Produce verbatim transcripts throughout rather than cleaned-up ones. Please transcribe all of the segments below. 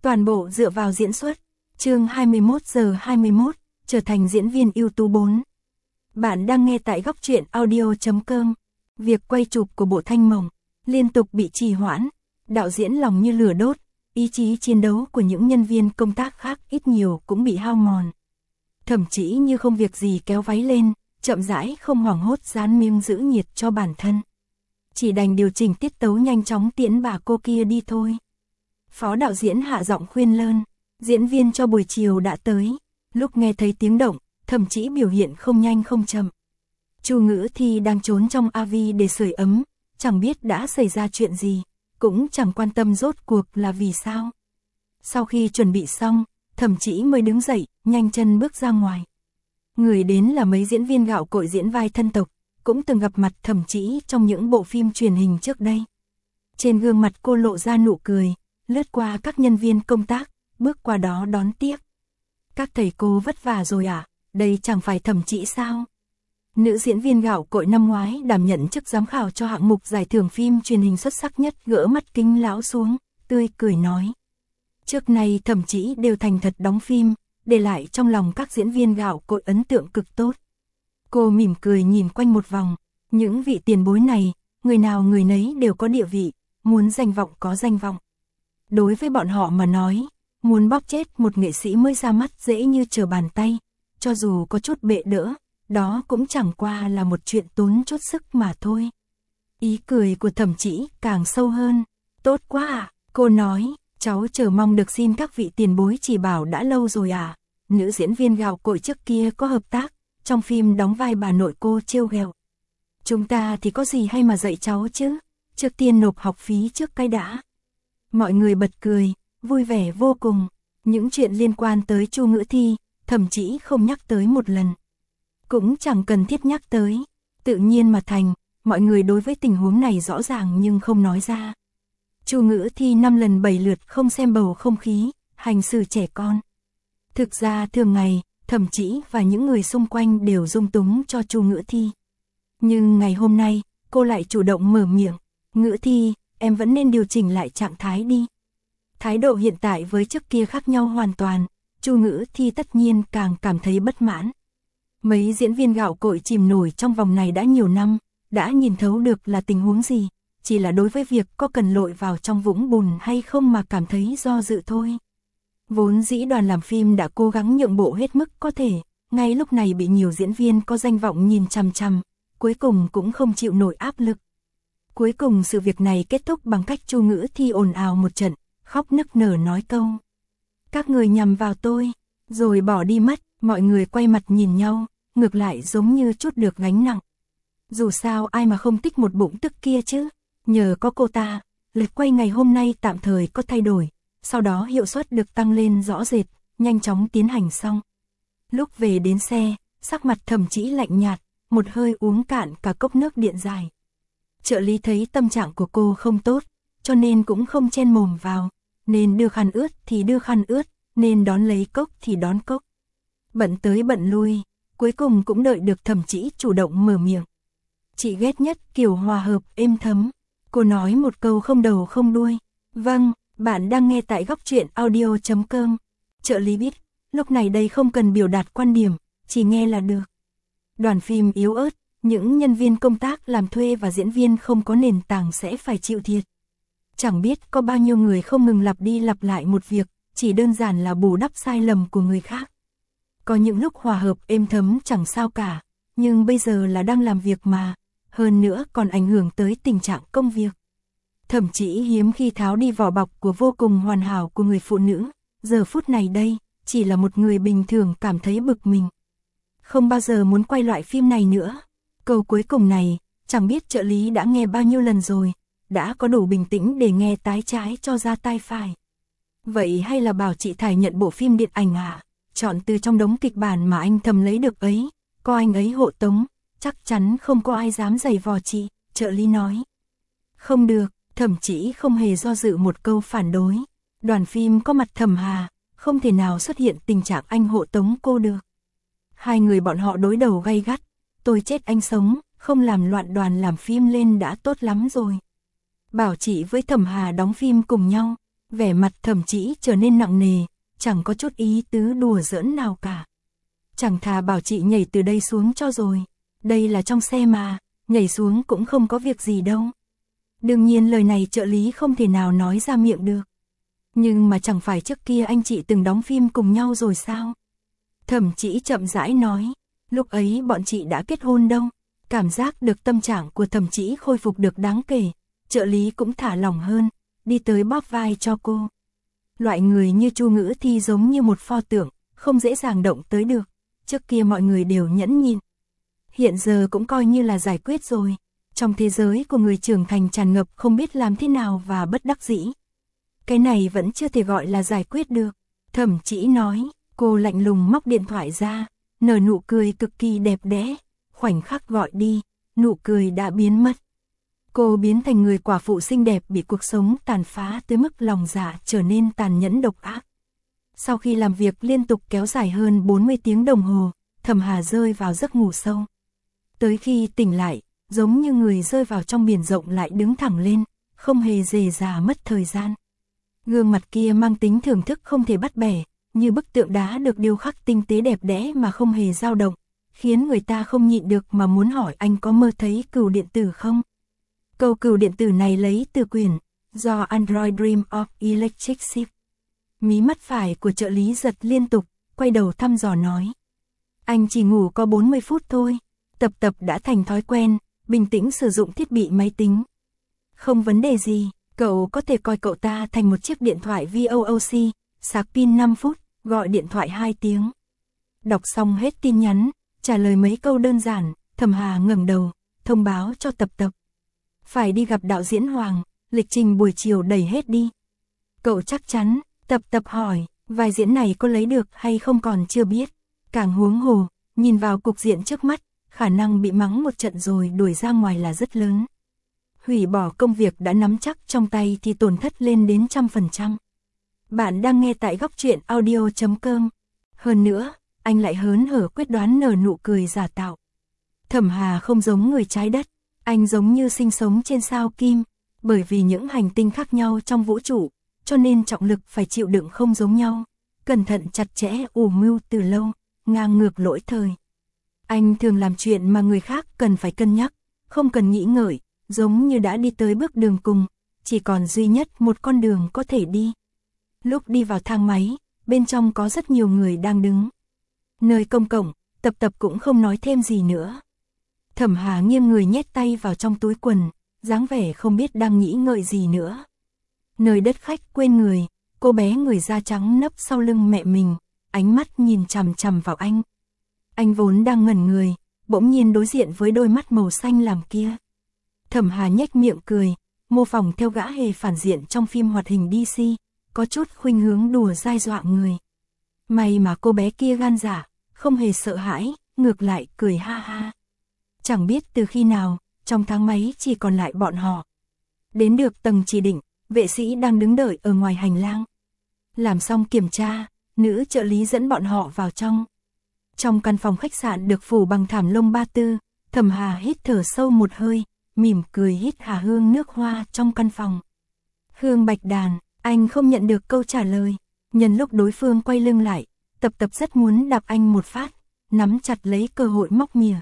Toàn bộ dựa vào diễn xuất. Chương hai mươi mốt giờ hai mươi mốt, trở thành diễn viên ưu tú bốn. Bạn đang nghe tại góc truyện audio chấm com. Việc quay chụp của bộ Thanh Mộng liên tục bị trì hoãn, đạo diễn lòng như lửa đốt, ý chí chiến đấu của những nhân viên công tác khác ít nhiều cũng bị hao mòn. Thậm chí như không việc gì kéo váy lên, chậm rãi không hoảng hốt dán miếng giữ nhiệt cho bản thân. Chỉ đành điều chỉnh tiết tấu nhanh chóng tiễn bà cô kia đi thôi. Phó đạo diễn hạ giọng khuyên lơn, diễn viên cho buổi chiều đã tới. Lúc nghe thấy tiếng động, thậm chí biểu hiện không nhanh không chậm. Chu Ngữ Thi đang trốn trong a vê để sưởi ấm, chẳng biết đã xảy ra chuyện gì, cũng chẳng quan tâm rốt cuộc là vì sao. Sau khi chuẩn bị xong, thậm chí mới đứng dậy, nhanh chân bước ra ngoài. Người đến là mấy diễn viên gạo cội diễn vai thân tộc, cũng từng gặp mặt thậm chí trong những bộ phim truyền hình trước đây. Trên gương mặt cô lộ ra nụ cười, lướt qua các nhân viên công tác, bước qua đó đón tiếp. Các thầy cô vất vả rồi à, đây chẳng phải Thẩm Chỉ sao? Nữ diễn viên gạo cội năm ngoái đảm nhận chức giám khảo cho hạng mục giải thưởng phim truyền hình xuất sắc nhất gỡ mắt kính lão xuống, tươi cười nói. Trước nay Thẩm Chỉ đều thành thật đóng phim, để lại trong lòng các diễn viên gạo cội ấn tượng cực tốt. Cô mỉm cười nhìn quanh một vòng, những vị tiền bối này, người nào người nấy đều có địa vị, muốn danh vọng có danh vọng. Đối với bọn họ mà nói, muốn bóp chết một nghệ sĩ mới ra mắt dễ như trở bàn tay, cho dù có chút bệ đỡ, đó cũng chẳng qua là một chuyện tốn chút sức mà thôi. Ý cười của Thẩm Chỉ càng sâu hơn. Tốt quá à, cô nói, cháu chờ mong được xin các vị tiền bối chỉ bảo đã lâu rồi à. Nữ diễn viên gạo cội trước kia có hợp tác, trong phim đóng vai bà nội cô trêu ghẹo. Chúng ta thì có gì hay mà dạy cháu chứ, trước tiên nộp học phí trước cái đã. Mọi người bật cười, vui vẻ vô cùng. Những chuyện liên quan tới Chu Ngữ Thi, Thẩm Chỉ không nhắc tới một lần. Cũng chẳng cần thiết nhắc tới, tự nhiên mà thành, mọi người đối với tình huống này rõ ràng nhưng không nói ra. Chu Ngữ Thi năm lần bảy lượt không xem bầu không khí, hành xử trẻ con. Thực ra thường ngày, Thẩm Chỉ và những người xung quanh đều dung túng cho Chu Ngữ Thi. Nhưng ngày hôm nay, cô lại chủ động mở miệng, Ngữ Thi, em vẫn nên điều chỉnh lại trạng thái đi. Thái độ hiện tại với trước kia khác nhau hoàn toàn, Chu Ngữ Thi tất nhiên càng cảm thấy bất mãn. Mấy diễn viên gạo cội chìm nổi trong vòng này đã nhiều năm, đã nhìn thấu được là tình huống gì, chỉ là đối với việc có cần lội vào trong vũng bùn hay không mà cảm thấy do dự thôi. Vốn dĩ đoàn làm phim đã cố gắng nhượng bộ hết mức có thể, ngay lúc này bị nhiều diễn viên có danh vọng nhìn chằm chằm, cuối cùng cũng không chịu nổi áp lực. Cuối cùng sự việc này kết thúc bằng cách Chu Ngữ Thi ồn ào một trận, khóc nức nở nói câu. Các người nhằm vào tôi, rồi bỏ đi mất, mọi người quay mặt nhìn nhau, ngược lại giống như chút được gánh nặng. Dù sao ai mà không thích một bụng tức kia chứ, nhờ có cô ta, lịch quay ngày hôm nay tạm thời có thay đổi, sau đó hiệu suất được tăng lên rõ rệt, nhanh chóng tiến hành xong. Lúc về đến xe, sắc mặt Thẩm Chỉ lạnh nhạt, một hơi uống cạn cả cốc nước điện dài. Trợ lý thấy tâm trạng của cô không tốt, cho nên cũng không chen mồm vào, nên đưa khăn ướt thì đưa khăn ướt, nên đón lấy cốc thì đón cốc. Bận tới bận lui, cuối cùng cũng đợi được Thẩm Chỉ chủ động mở miệng. Chị ghét nhất kiểu hòa hợp êm thấm. Cô nói một câu không đầu không đuôi. Vâng, bạn đang nghe tại góc truyện audio chấm com. Trợ lý biết, lúc này đây không cần biểu đạt quan điểm, chỉ nghe là được. Đoàn phim yếu ớt, những nhân viên công tác làm thuê và diễn viên không có nền tảng sẽ phải chịu thiệt. Chẳng biết có bao nhiêu người không ngừng lặp đi lặp lại một việc, chỉ đơn giản là bù đắp sai lầm của người khác. Có những lúc hòa hợp êm thấm chẳng sao cả, nhưng bây giờ là đang làm việc mà, hơn nữa còn ảnh hưởng tới tình trạng công việc. Thẩm Chỉ hiếm khi tháo đi vỏ bọc của vô cùng hoàn hảo của người phụ nữ, giờ phút này đây, chỉ là một người bình thường cảm thấy bực mình. Không bao giờ muốn quay loại phim này nữa. Câu cuối cùng này, chẳng biết trợ lý đã nghe bao nhiêu lần rồi, đã có đủ bình tĩnh để nghe tái trái cho ra tai phải. Vậy hay là bảo chị Thải nhận bộ phim điện ảnh à? Chọn từ trong đống kịch bản mà anh thầm lấy được ấy, có anh ấy hộ tống, chắc chắn không có ai dám giày vò chị, trợ lý nói. Không được, Thẩm Chỉ không hề do dự một câu phản đối. Đoàn phim có mặt Thẩm Hà, không thể nào xuất hiện tình trạng anh hộ tống cô được. Hai người bọn họ đối đầu gay gắt, tôi chết anh sống, không làm loạn đoàn làm phim lên đã tốt lắm rồi. Bảo chị với Thẩm Hà đóng phim cùng nhau, Vẻ mặt Thẩm Chỉ trở nên nặng nề, chẳng có chút ý tứ đùa giỡn nào cả. Chẳng thà bảo chị nhảy từ đây xuống cho rồi. Đây là trong xe mà, nhảy xuống cũng không có việc gì đâu. Đương nhiên lời này trợ lý không thể nào nói ra miệng được. Nhưng mà chẳng phải trước kia anh chị từng đóng phim cùng nhau rồi sao? Thẩm Chỉ chậm rãi nói, lúc ấy bọn chị đã kết hôn đâu. Cảm giác được tâm trạng của Thẩm Chỉ khôi phục được đáng kể, trợ lý cũng thả lỏng hơn, đi tới bóp vai cho cô. Loại người như Chu Ngữ Thi giống như một pho tượng, không dễ dàng động tới được. Trước kia mọi người đều nhẫn nhịn. Hiện giờ cũng coi như là giải quyết rồi. Trong thế giới của người trưởng thành tràn ngập không biết làm thế nào và bất đắc dĩ. Cái này vẫn chưa thể gọi là giải quyết được. Thẩm Chỉ nói, cô lạnh lùng móc điện thoại ra, nở nụ cười cực kỳ đẹp đẽ. Khoảnh khắc gọi đi, nụ cười đã biến mất. Cô biến thành người quả phụ xinh đẹp bị cuộc sống tàn phá tới mức lòng dạ trở nên tàn nhẫn độc ác. Sau khi làm việc liên tục kéo dài hơn bốn mươi tiếng đồng hồ, Thẩm Hà rơi vào giấc ngủ sâu. Tới khi tỉnh lại, giống như người rơi vào trong biển rộng lại đứng thẳng lên, không hề dề dà mất thời gian. Gương mặt kia mang tính thưởng thức không thể bắt bẻ, như bức tượng đá được điêu khắc tinh tế đẹp đẽ mà không hề dao động, khiến người ta không nhịn được mà muốn hỏi anh có mơ thấy cừu điện tử không? Câu cừu điện tử này lấy từ quyển do Android Dream of Electric Sheep. Mí mắt phải của trợ lý giật liên tục, quay đầu thăm dò nói. Anh chỉ ngủ có bốn mươi phút thôi. Tập Tập đã thành thói quen, bình tĩnh sử dụng thiết bị máy tính. Không vấn đề gì, cậu có thể coi cậu ta thành một chiếc điện thoại vê o o xê, sạc pin năm phút, gọi điện thoại hai tiếng. Đọc xong hết tin nhắn, trả lời mấy câu đơn giản, Thẩm Hà ngẩng đầu, thông báo cho Tập Tập. Phải đi gặp đạo diễn Hoàng, lịch trình buổi chiều đầy hết đi. Cậu chắc chắn, Tập Tập hỏi, vai diễn này có lấy được hay không còn chưa biết. Càng huống hồ, nhìn vào cục diện trước mắt, khả năng bị mắng một trận rồi đuổi ra ngoài là rất lớn. Hủy bỏ công việc đã nắm chắc trong tay thì tổn thất lên đến trăm phần trăm. Bạn đang nghe tại góc truyện audio chấm com. Hơn nữa, anh lại hớn hở quyết đoán nở nụ cười giả tạo. Thẩm Hà không giống người trái đất, anh giống như sinh sống trên sao Kim, bởi vì những hành tinh khác nhau trong vũ trụ, cho nên trọng lực phải chịu đựng không giống nhau, cẩn thận chặt chẽ ủ mưu từ lâu, ngang ngược lỗi thời. Anh thường làm chuyện mà người khác cần phải cân nhắc, không cần nghĩ ngợi, giống như đã đi tới bước đường cùng, chỉ còn duy nhất một con đường có thể đi. Lúc đi vào thang máy, bên trong có rất nhiều người đang đứng. Nơi công cộng, Tập Tập cũng không nói thêm gì nữa. Thẩm Hà nghiêng người nhét tay vào trong túi quần, dáng vẻ không biết đang nghĩ ngợi gì nữa. Nơi đất khách quên người, cô bé người da trắng nấp sau lưng mẹ mình, ánh mắt nhìn chằm chằm vào anh. Anh vốn đang ngẩn người, bỗng nhiên đối diện với đôi mắt màu xanh lam kia. Thẩm Hà nhếch miệng cười, mô phỏng theo gã hề phản diện trong phim hoạt hình đê xê, có chút khuynh hướng đùa dai dọa người. May mà cô bé kia gan dạ, không hề sợ hãi, ngược lại cười ha ha. Chẳng biết từ khi nào, trong thang máy chỉ còn lại bọn họ. Đến được tầng chỉ định, vệ sĩ đang đứng đợi ở ngoài hành lang. Làm xong kiểm tra, nữ trợ lý dẫn bọn họ vào trong. Trong căn phòng khách sạn được phủ bằng thảm lông ba tư, Thẩm Hà hít thở sâu một hơi, mỉm cười hít hà hương nước hoa trong căn phòng. Hương bạch đàn, anh không nhận được câu trả lời. Nhân lúc đối phương quay lưng lại, Tập Tập rất muốn đạp anh một phát, nắm chặt lấy cơ hội móc mỉa.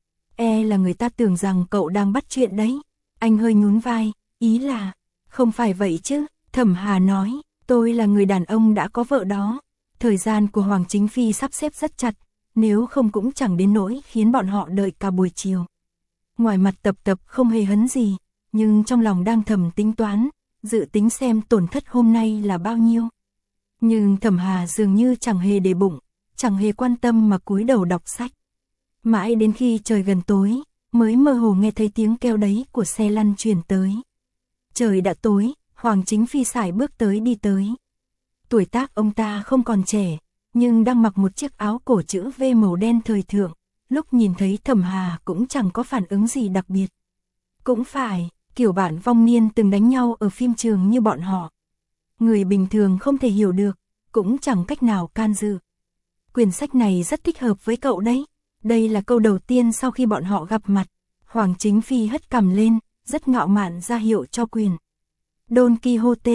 E là người ta tưởng rằng cậu đang bắt chuyện đấy. Anh hơi nhún vai, ý là, không phải vậy chứ. Thẩm Hà nói, tôi là người đàn ông đã có vợ đó. Thời gian của Hoàng Chính Phi sắp xếp rất chặt, nếu không cũng chẳng đến nỗi khiến bọn họ đợi cả buổi chiều. Ngoài mặt Tập Tập không hề hấn gì, nhưng trong lòng đang thầm tính toán, dự tính xem tổn thất hôm nay là bao nhiêu. Nhưng Thẩm Hà dường như chẳng hề để bụng, chẳng hề quan tâm mà cúi đầu đọc sách. Mãi đến khi trời gần tối, mới mơ hồ nghe thấy tiếng kêu đấy của xe lăn truyền tới. Trời đã tối, Hoàng Chính Phi sải bước tới đi tới. Tuổi tác ông ta không còn trẻ, nhưng đang mặc một chiếc áo cổ chữ V màu đen thời thượng, lúc nhìn thấy Thẩm Hà cũng chẳng có phản ứng gì đặc biệt. Cũng phải, kiểu bạn vong niên từng đánh nhau ở phim trường như bọn họ. Người bình thường không thể hiểu được, cũng chẳng cách nào can dự. Quyển sách này rất thích hợp với cậu đấy. Đây là câu đầu tiên sau khi bọn họ gặp mặt. Hoàng Chính Phi hất cằm lên, rất ngạo mạn ra hiệu cho quyền. Don Quixote,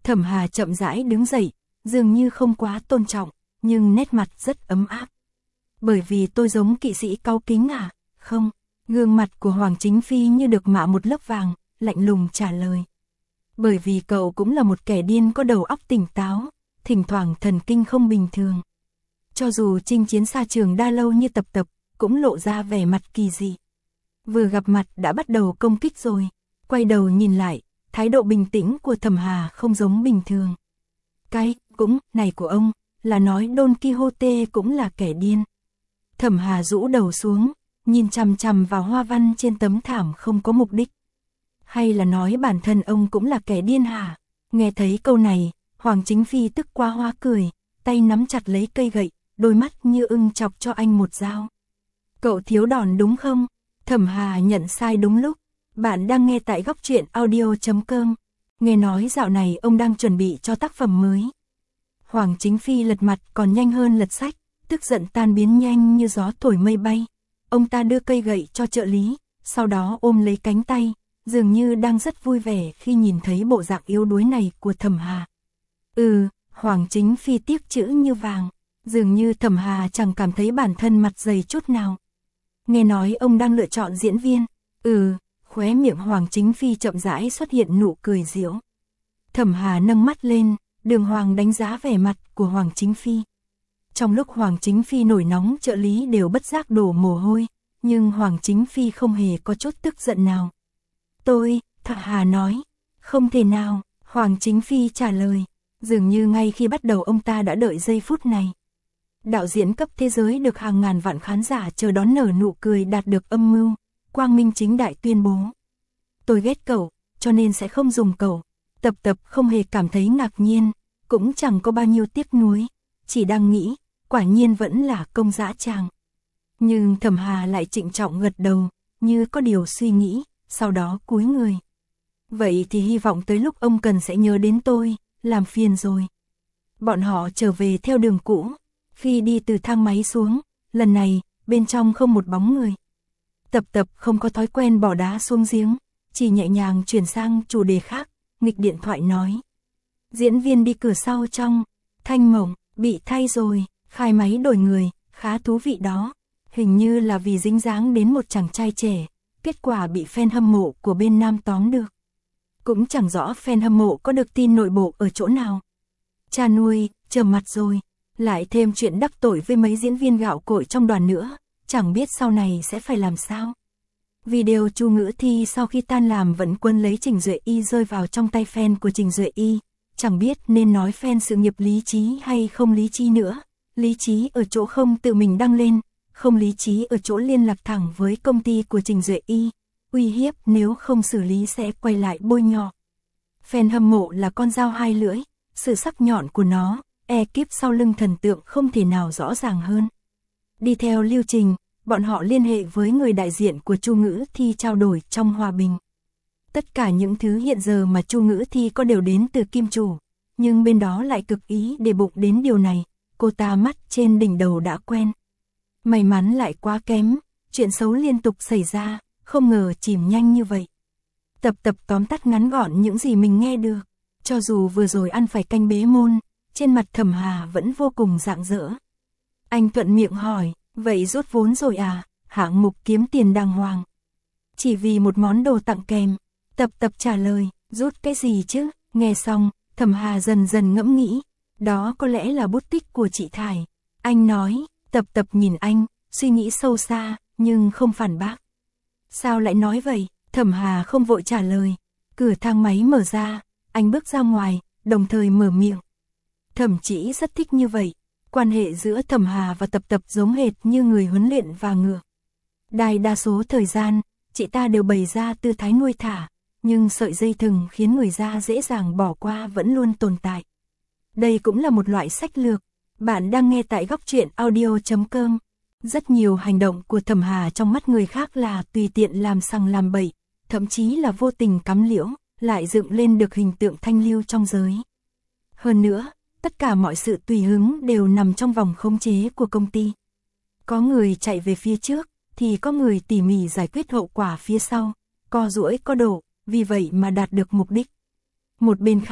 Thẩm Hà chậm rãi đứng dậy, dường như không quá tôn trọng, nhưng nét mặt rất ấm áp. Bởi vì tôi giống kỵ sĩ cáu kính à? Không, gương mặt của Hoàng Chính Phi như được mạ một lớp vàng, lạnh lùng trả lời. Bởi vì cậu cũng là một kẻ điên có đầu óc tỉnh táo, thỉnh thoảng thần kinh không bình thường. Cho dù chinh chiến xa trường đa lâu như Tập Tập, cũng lộ ra vẻ mặt kỳ dị. Vừa gặp mặt đã bắt đầu công kích rồi, quay đầu nhìn lại, thái độ bình tĩnh của Thẩm Hà không giống bình thường. Cái cũng này của ông là nói Don Quixote cũng là kẻ điên. Thẩm Hà rũ đầu xuống, nhìn chằm chằm vào hoa văn trên tấm thảm không có mục đích. Hay là nói bản thân ông cũng là kẻ điên hả? Nghe thấy câu này, Hoàng Chính Phi tức quá hoa cười, tay nắm chặt lấy cây gậy, đôi mắt như ưng chọc cho anh một dao. Cậu thiếu đòn đúng không? Thẩm Hà nhận sai đúng lúc. Bạn đang nghe tại góc truyện audio chấm com. Nghe nói dạo này ông đang chuẩn bị cho tác phẩm mới. Hoàng Chính Phi lật mặt còn nhanh hơn lật sách, tức giận tan biến nhanh như gió thổi mây bay. Ông ta đưa cây gậy cho trợ lý, sau đó ôm lấy cánh tay, dường như đang rất vui vẻ khi nhìn thấy bộ dạng yếu đuối này của Thẩm Hà. Ừ, Hoàng Chính Phi tiếc chữ như vàng, dường như Thẩm Hà chẳng cảm thấy bản thân mặt dày chút nào. Nghe nói ông đang lựa chọn diễn viên. Ừ, khóe miệng Hoàng Chính Phi chậm rãi xuất hiện nụ cười giễu. Thẩm Hà nâng mắt lên, Đường Hoàng đánh giá vẻ mặt của Hoàng Chính Phi. Trong lúc Hoàng Chính Phi nổi nóng, trợ lý đều bất giác đổ mồ hôi, nhưng Hoàng Chính Phi không hề có chút tức giận nào. Tôi, Thẩm Hà nói, không thể nào, Hoàng Chính Phi trả lời, dường như ngay khi bắt đầu ông ta đã đợi giây phút này. Đạo diễn cấp thế giới được hàng ngàn vạn khán giả chờ đón nở nụ cười đạt được âm mưu, quang minh chính đại tuyên bố. Tôi ghét cậu, cho nên sẽ không dùng cậu. Tập Tập không hề cảm thấy ngạc nhiên, cũng chẳng có bao nhiêu tiếc nuối, chỉ đang nghĩ, quả nhiên vẫn là công dã tràng. Nhưng Thẩm Hà lại trịnh trọng gật đầu, như có điều suy nghĩ, sau đó cúi người. Vậy thì hy vọng tới lúc ông cần sẽ nhớ đến tôi, làm phiền rồi. Bọn họ trở về theo đường cũ, khi đi từ thang máy xuống, lần này, bên trong không một bóng người. Tập Tập không có thói quen bỏ đá xuống giếng, chỉ nhẹ nhàng chuyển sang chủ đề khác, nghịch điện thoại nói. Diễn viên đi cửa sau trong, Thanh Mộng, bị thay rồi, khai máy đổi người, khá thú vị đó. Hình như là vì dính dáng đến một chàng trai trẻ, kết quả bị fan hâm mộ của bên nam tóm được. Cũng chẳng rõ fan hâm mộ có được tin nội bộ ở chỗ nào. Cha nuôi, trầm mặt rồi, lại thêm chuyện đắc tội với mấy diễn viên gạo cội trong đoàn nữa, chẳng biết sau này sẽ phải làm sao. Video Chu Ngữ Thi sau khi tan làm vẫn quân lấy Trình Duệ Y rơi vào trong tay fan của Trình Duệ Y, chẳng biết nên nói fan sự nghiệp lý trí hay không lý trí nữa. Lý trí ở chỗ không tự mình đăng lên, không lý trí ở chỗ liên lạc thẳng với công ty của Trình Duệ Y, uy hiếp nếu không xử lý sẽ quay lại bôi nhọ. Fan hâm mộ là con dao hai lưỡi, sự sắc nhọn của nó, ekip sau lưng thần tượng không thể nào rõ ràng hơn. Đi theo lưu trình, bọn họ liên hệ với người đại diện của Chu Ngữ Thi trao đổi trong hòa bình. Tất cả những thứ hiện giờ mà Chu Ngữ Thi có đều đến từ Kim Chủ, nhưng bên đó lại cực ý để bụng đến điều này, cô ta mắt trên đỉnh đầu đã quen. May mắn lại quá kém, chuyện xấu liên tục xảy ra, không ngờ chìm nhanh như vậy. Tập Tập tóm tắt ngắn gọn những gì mình nghe được, cho dù vừa rồi ăn phải canh bế môn, trên mặt Thẩm Hà vẫn vô cùng rạng rỡ. Anh thuận miệng hỏi, vậy rút vốn rồi à, hạng mục kiếm tiền đàng hoàng. Chỉ vì một món đồ tặng kèm, Tập Tập trả lời, rút cái gì chứ, nghe xong, Thẩm Hà dần dần ngẫm nghĩ, đó có lẽ là bút tích của chị Thải. Anh nói, Tập Tập nhìn anh, suy nghĩ sâu xa, nhưng không phản bác. Sao lại nói vậy? Thẩm Hà không vội trả lời, cửa thang máy mở ra, anh bước ra ngoài, đồng thời mở miệng. Thẩm Chỉ rất thích như vậy, quan hệ giữa Thẩm Hà và Tập Tập giống hệt như người huấn luyện và ngựa. Đại đa số thời gian, chị ta đều bày ra tư thái nuôi thả, nhưng sợi dây thừng khiến người ra dễ dàng bỏ qua vẫn luôn tồn tại. Đây cũng là một loại sách lược. Bạn đang nghe tại góc truyện audio chấm com. Rất nhiều hành động của Thẩm Hà trong mắt người khác là tùy tiện làm sằng làm bậy, thậm chí là vô tình cắm liễu, lại dựng lên được hình tượng thanh lưu trong giới. Hơn nữa, tất cả mọi sự tùy hứng đều nằm trong vòng khống chế của công ty. Có người chạy về phía trước, thì có người tỉ mỉ giải quyết hậu quả phía sau, co duỗi có độ, vì vậy mà đạt được mục đích. Một bên khác,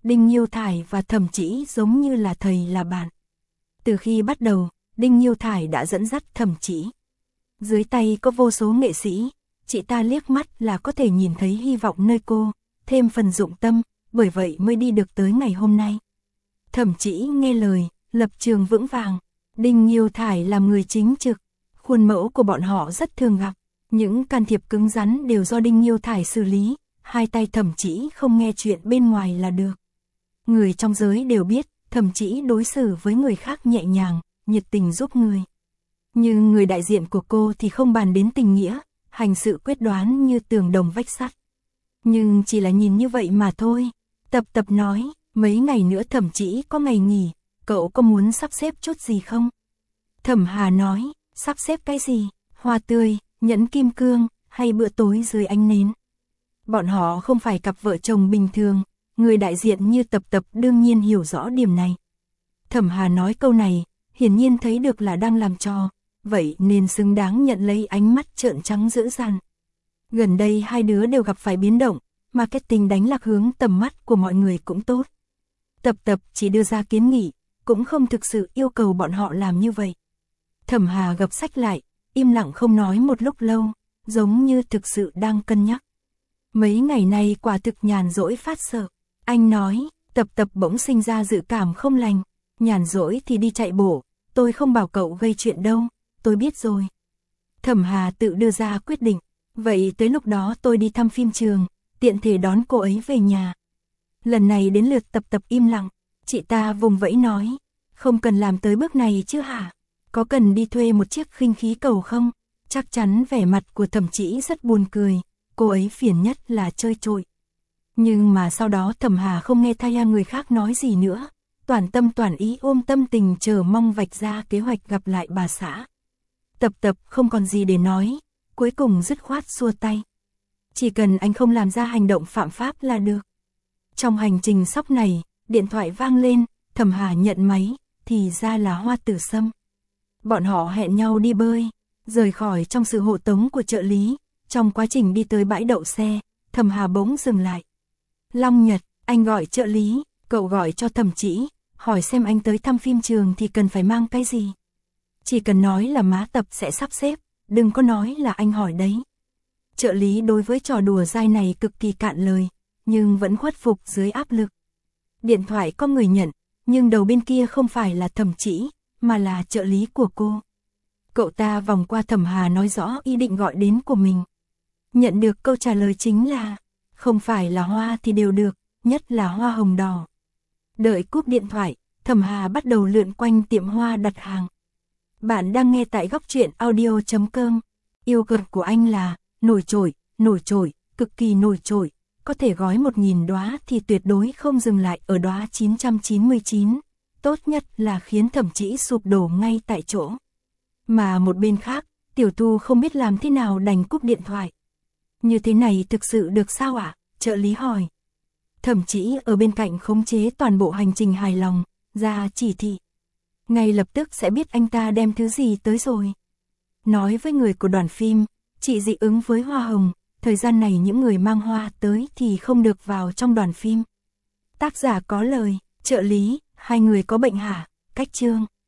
Đinh Nhiêu Thải và Thẩm Chỉ giống như là thầy là bạn. Từ khi bắt đầu, Đinh Nhiêu Thải đã dẫn dắt Thẩm Chỉ. Dưới tay có vô số nghệ sĩ, chị ta liếc mắt là có thể nhìn thấy hy vọng nơi cô, thêm phần dụng tâm, bởi vậy mới đi được tới ngày hôm nay. Thẩm Chỉ nghe lời, lập trường vững vàng. Đinh Nhiêu Thải làm người chính trực, khuôn mẫu của bọn họ rất thường gặp. Những can thiệp cứng rắn đều do Đinh Nhiêu Thải xử lý, hai tay Thẩm Chỉ không nghe chuyện bên ngoài là được. Người trong giới đều biết, Thẩm Chỉ đối xử với người khác nhẹ nhàng, nhiệt tình giúp người. Nhưng người đại diện của cô thì không bàn đến tình nghĩa, hành sự quyết đoán như tường đồng vách sắt. Nhưng chỉ là nhìn như vậy mà thôi. Tập Tập nói, mấy ngày nữa Thẩm Chỉ có ngày nghỉ, cậu có muốn sắp xếp chút gì không? Thẩm Hà nói, sắp xếp cái gì? Hoa tươi, nhẫn kim cương, hay bữa tối dưới ánh nến? Bọn họ không phải cặp vợ chồng bình thường, người đại diện như Tập Tập đương nhiên hiểu rõ điểm này. Thẩm Hà nói câu này, hiển nhiên thấy được là đang làm trò, vậy nên xứng đáng nhận lấy ánh mắt trợn trắng dữ dằn. Gần đây hai đứa đều gặp phải biến động, marketing đánh lạc hướng tầm mắt của mọi người cũng tốt. Tập Tập chỉ đưa ra kiến nghị, cũng không thực sự yêu cầu bọn họ làm như vậy. Thẩm Hà gập sách lại, im lặng không nói một lúc lâu, giống như thực sự đang cân nhắc. Mấy ngày nay quả thực nhàn rỗi phát sợ. Anh nói, Tập Tập bỗng sinh ra dự cảm không lành. Nhàn rỗi thì đi chạy bộ, tôi không bảo cậu gây chuyện đâu, tôi biết rồi. Thẩm Hà tự đưa ra quyết định, vậy tới lúc đó tôi đi thăm phim trường, tiện thể đón cô ấy về nhà. Lần này đến lượt Tập Tập im lặng, chị ta vùng vẫy nói, không cần làm tới bước này chứ hả? Có cần đi thuê một chiếc khinh khí cầu không? Chắc chắn vẻ mặt của Thẩm Chỉ rất buồn cười, cô ấy phiền nhất là chơi trội. Nhưng mà sau đó Thẩm Hà không nghe thay người khác nói gì nữa, toàn tâm toàn ý ôm tâm tình chờ mong vạch ra kế hoạch gặp lại bà xã. Tập Tập không còn gì để nói, cuối cùng dứt khoát xua tay. Chỉ cần anh không làm ra hành động phạm pháp là được. Trong hành trình sóc này, điện thoại vang lên, Thẩm Hà nhận máy, thì ra là Hoa Tử Sâm. Bọn họ hẹn nhau đi bơi, rời khỏi trong sự hộ tống của trợ lý. Trong quá trình đi tới bãi đậu xe, Thẩm Hà bỗng dừng lại. Long Nhật, anh gọi trợ lý, cậu gọi cho Thẩm Chỉ, hỏi xem anh tới thăm phim trường thì cần phải mang cái gì. Chỉ cần nói là má Tập sẽ sắp xếp, đừng có nói là anh hỏi đấy. Trợ lý đối với trò đùa dai này cực kỳ cạn lời, nhưng vẫn khuất phục dưới áp lực. Điện thoại có người nhận, nhưng đầu bên kia không phải là Thẩm Chỉ, mà là trợ lý của cô. Cậu ta vòng qua Thẩm Hà nói rõ ý định gọi đến của mình. Nhận được câu trả lời chính là, không phải là hoa thì đều được, nhất là hoa hồng đỏ. Đợi cúp điện thoại, Thẩm Hà bắt đầu lượn quanh tiệm hoa đặt hàng. Bạn đang nghe tại góc truyện audio chấm com. Yêu cầu của anh là, nổi trội, nổi trội, cực kỳ nổi trội. Có thể gói một nghìn đóa thì tuyệt đối không dừng lại ở đóa chín trăm chín mươi chín. Tốt nhất là khiến Thẩm Chỉ sụp đổ ngay tại chỗ. Mà một bên khác, Tiểu Thu không biết làm thế nào đành cúp điện thoại. Như thế này thực sự được sao ạ? Trợ lý hỏi. Thẩm Chỉ ở bên cạnh khống chế toàn bộ hành trình hài lòng, ra chỉ thị. Ngay lập tức sẽ biết anh ta đem thứ gì tới rồi. Nói với người của đoàn phim, chị dị ứng với hoa hồng, thời gian này những người mang hoa tới thì không được vào trong đoàn phim. Tác giả có lời, trợ lý, hai người có bệnh hả? Cách chương.